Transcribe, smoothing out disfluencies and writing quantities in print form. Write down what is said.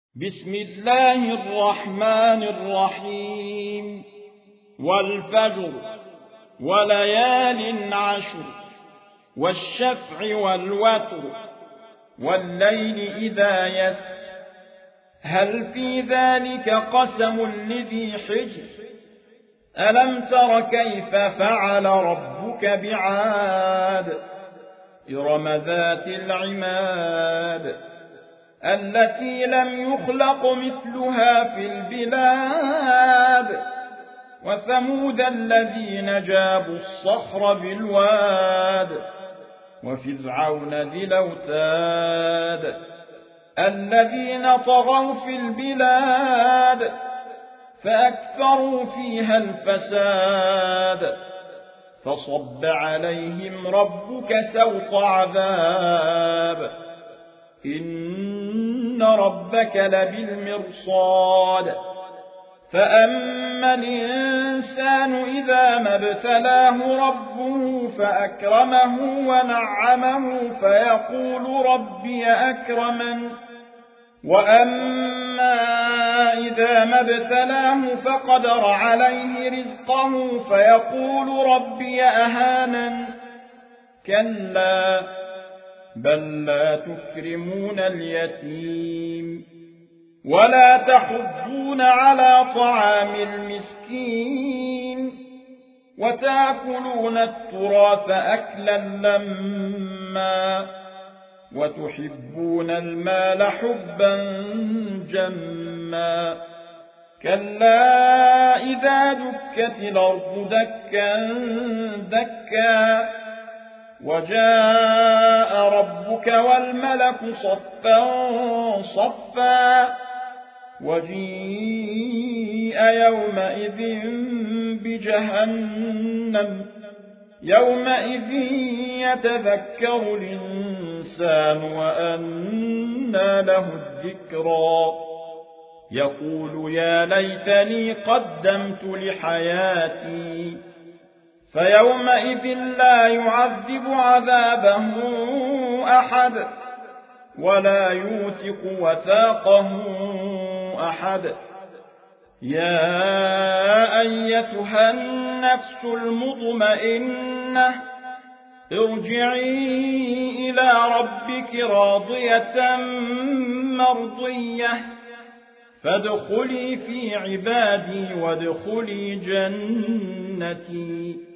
بسم الله الرحمن الرحيم والفجر وليال عشر والشفع والوتر والليل إذا يسر هل في ذلك قسم لذي حجر ألم تر كيف فعل ربك بعاد إرم ذات العماد التي لم يخلق مثلها في البلاد وثمود الذين جابوا الصخر بالواد وفرعون ذي الأوتاد الذين طغوا في البلاد فأكثروا فيها الفساد فصب عليهم ربك سوط عذاب إن ربك لبالمرصاد فأما الإنسان إذا ما ابتلاه ربه فأكرمه ونعمه فيقول ربي أكرمن وأما إذا ما ابتلاه فقدر عليه رزقه فيقول ربي أهانن كلا بل لا تكرمون اليتيم ولا تحضون على طعام المسكين وتأكلون التراث أكلا لما وتحبون المال حبا جما كلا إذا دكت الأرض دكا دكا وجاء ربك والملك صفا صفا وجيء يومئذ بجهنم يومئذ يتذكر الإنسان وأنى له الذكرى يقول يا ليتني قدمت لحياتي فيومئذ لا يعذب عذابه أحد ولا يوثق وثاقه أحد يا أيتها النفس المطمئنة ارجعي إلى ربك راضية مرضية فادخلي في عبادي وادخلي جنتي